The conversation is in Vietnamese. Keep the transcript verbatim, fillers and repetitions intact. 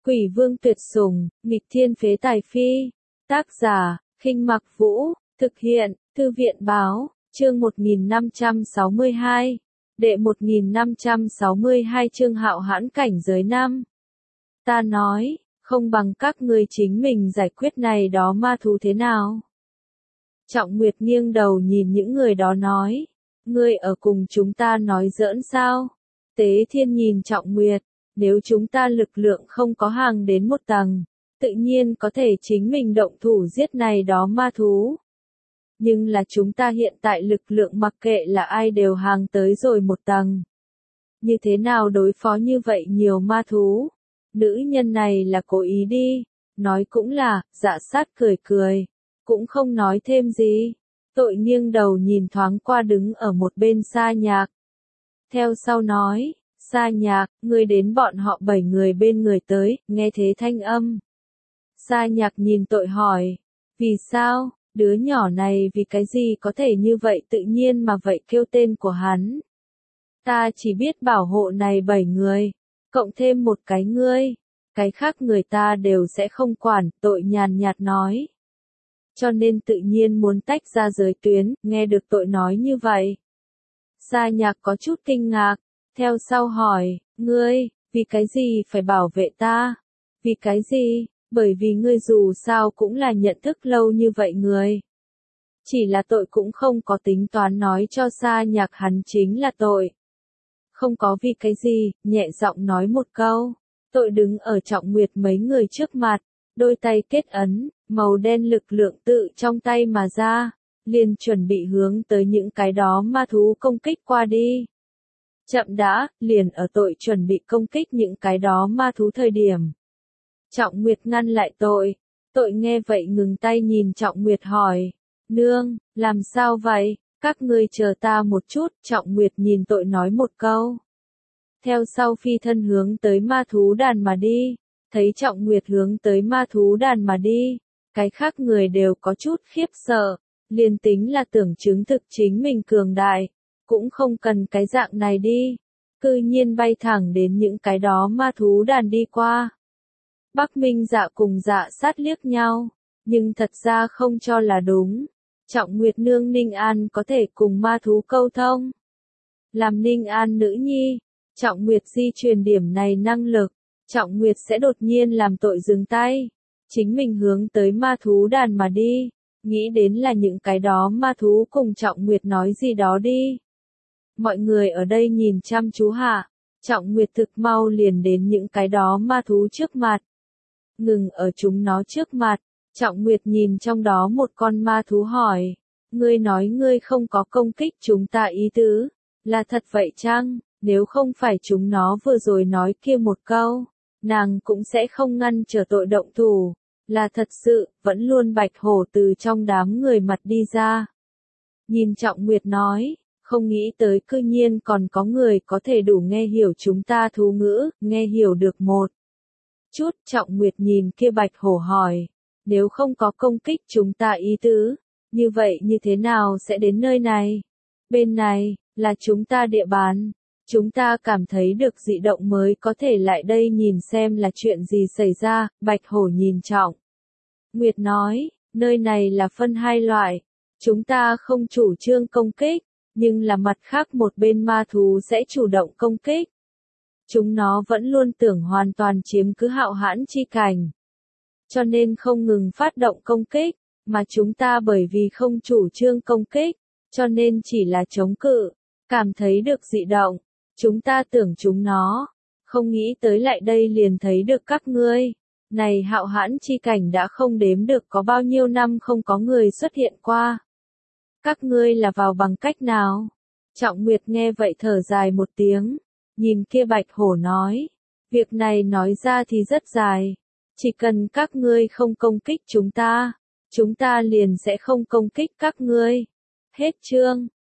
Quỷ vương tuyệt sủng, nghịch thiên phế tài phi. Tác giả, Khinh Mặc Vũ, thực hiện, Thư viện báo, chương một nghìn năm trăm sáu mươi hai. Đệ một nghìn năm trăm sáu mươi hai chương hạo hãn cảnh giới năm. Ta nói, không bằng các ngươi chính mình giải quyết này đó ma thú thế nào? Trọng Nguyệt nghiêng đầu nhìn những người đó nói, ngươi ở cùng chúng ta nói giỡn sao? Tế Thiên nhìn Trọng Nguyệt, nếu chúng ta lực lượng không có hàng đến một tầng, tự nhiên có thể chính mình động thủ giết này đó ma thú. Nhưng là chúng ta hiện tại lực lượng mặc kệ là ai đều hàng tới rồi một tầng. Như thế nào đối phó như vậy nhiều ma thú? Nữ nhân này là cố ý đi, nói cũng là, dạ sát cười cười, cũng không nói thêm gì. Tội nghiêng đầu nhìn thoáng qua đứng ở một bên Sa Nhạc. Theo sau nói, Sa Nhạc, ngươi đến bọn họ bảy người bên người tới, nghe thế thanh âm. Sa Nhạc nhìn tội hỏi, vì sao, đứa nhỏ này vì cái gì có thể như vậy tự nhiên mà vậy kêu tên của hắn. Ta chỉ biết bảo hộ này bảy người, cộng thêm một cái ngươi, cái khác người ta đều sẽ không quản, tội nhàn nhạt nói. Cho nên tự nhiên muốn tách ra giới tuyến, nghe được tội nói như vậy. Sa Nhạc có chút kinh ngạc, theo sau hỏi, ngươi, vì cái gì phải bảo vệ ta? Vì cái gì? Bởi vì ngươi dù sao cũng là nhận thức lâu như vậy người. Chỉ là tội cũng không có tính toán nói cho Sa Nhạc hắn chính là tội. Không có vì cái gì, nhẹ giọng nói một câu. Tội đứng ở Trọng Nguyệt mấy người trước mặt, đôi tay kết ấn, màu đen lực lượng tự trong tay mà ra, liền chuẩn bị hướng tới những cái đó ma thú công kích qua đi. Chậm đã, liền ở tội chuẩn bị công kích những cái đó ma thú thời điểm. Trọng Nguyệt ngăn lại tội, tội nghe vậy ngừng tay nhìn Trọng Nguyệt hỏi, nương, làm sao vậy, các ngươi chờ ta một chút, Trọng Nguyệt nhìn tội nói một câu. Theo sau phi thân hướng tới ma thú đàn mà đi, thấy Trọng Nguyệt hướng tới ma thú đàn mà đi, cái khác người đều có chút khiếp sợ, liền tính là tưởng chứng thực chính mình cường đại, cũng không cần cái dạng này đi, cư nhiên bay thẳng đến những cái đó ma thú đàn đi qua. Bắc Minh Dạ cùng Dạ Sát liếc nhau, nhưng thật ra không cho là đúng. Trọng Nguyệt nương Ninh An có thể cùng ma thú câu thông. Làm Ninh An nữ nhi, Trọng Nguyệt di truyền điểm này năng lực, Trọng Nguyệt sẽ đột nhiên làm tội dừng tay. Chính mình hướng tới ma thú đàn mà đi, nghĩ đến là những cái đó ma thú cùng Trọng Nguyệt nói gì đó đi. Mọi người ở đây nhìn chăm chú hạ, Trọng Nguyệt thực mau liền đến những cái đó ma thú trước mặt. Ngừng ở chúng nó trước mặt, Trọng Nguyệt nhìn trong đó một con ma thú hỏi, ngươi nói ngươi không có công kích chúng ta ý tứ, là thật vậy chăng? Nếu không phải chúng nó vừa rồi nói kia một câu, nàng cũng sẽ không ngăn trở tội động thủ, là thật sự, vẫn luôn Bạch Hổ từ trong đám người mặt đi ra. Nhìn Trọng Nguyệt nói, không nghĩ tới cư nhiên còn có người có thể đủ nghe hiểu chúng ta thú ngữ, nghe hiểu được một chút. Trọng Nguyệt nhìn kia Bạch Hổ hỏi, nếu không có công kích chúng ta ý tứ, như vậy như thế nào sẽ đến nơi này? Bên này, là chúng ta địa bàn, chúng ta cảm thấy được dị động mới có thể lại đây nhìn xem là chuyện gì xảy ra. Bạch Hổ nhìn Trọng Nguyệt nói, nơi này là phân hai loại, chúng ta không chủ trương công kích, nhưng là mặt khác một bên ma thú sẽ chủ động công kích. Chúng nó vẫn luôn tưởng hoàn toàn chiếm cứ hạo hãn chi cảnh, cho nên không ngừng phát động công kích, mà chúng ta bởi vì không chủ trương công kích, cho nên chỉ là chống cự, cảm thấy được dị động, chúng ta tưởng chúng nó, không nghĩ tới lại đây liền thấy được các ngươi. Này hạo hãn chi cảnh đã không đếm được có bao nhiêu năm không có người xuất hiện qua. Các ngươi là vào bằng cách nào? Trọng Nguyệt nghe vậy thở dài một tiếng, nhìn kia Bạch Hổ nói, việc này nói ra thì rất dài, chỉ cần các ngươi không công kích chúng ta, chúng ta liền sẽ không công kích các ngươi. Hết chương.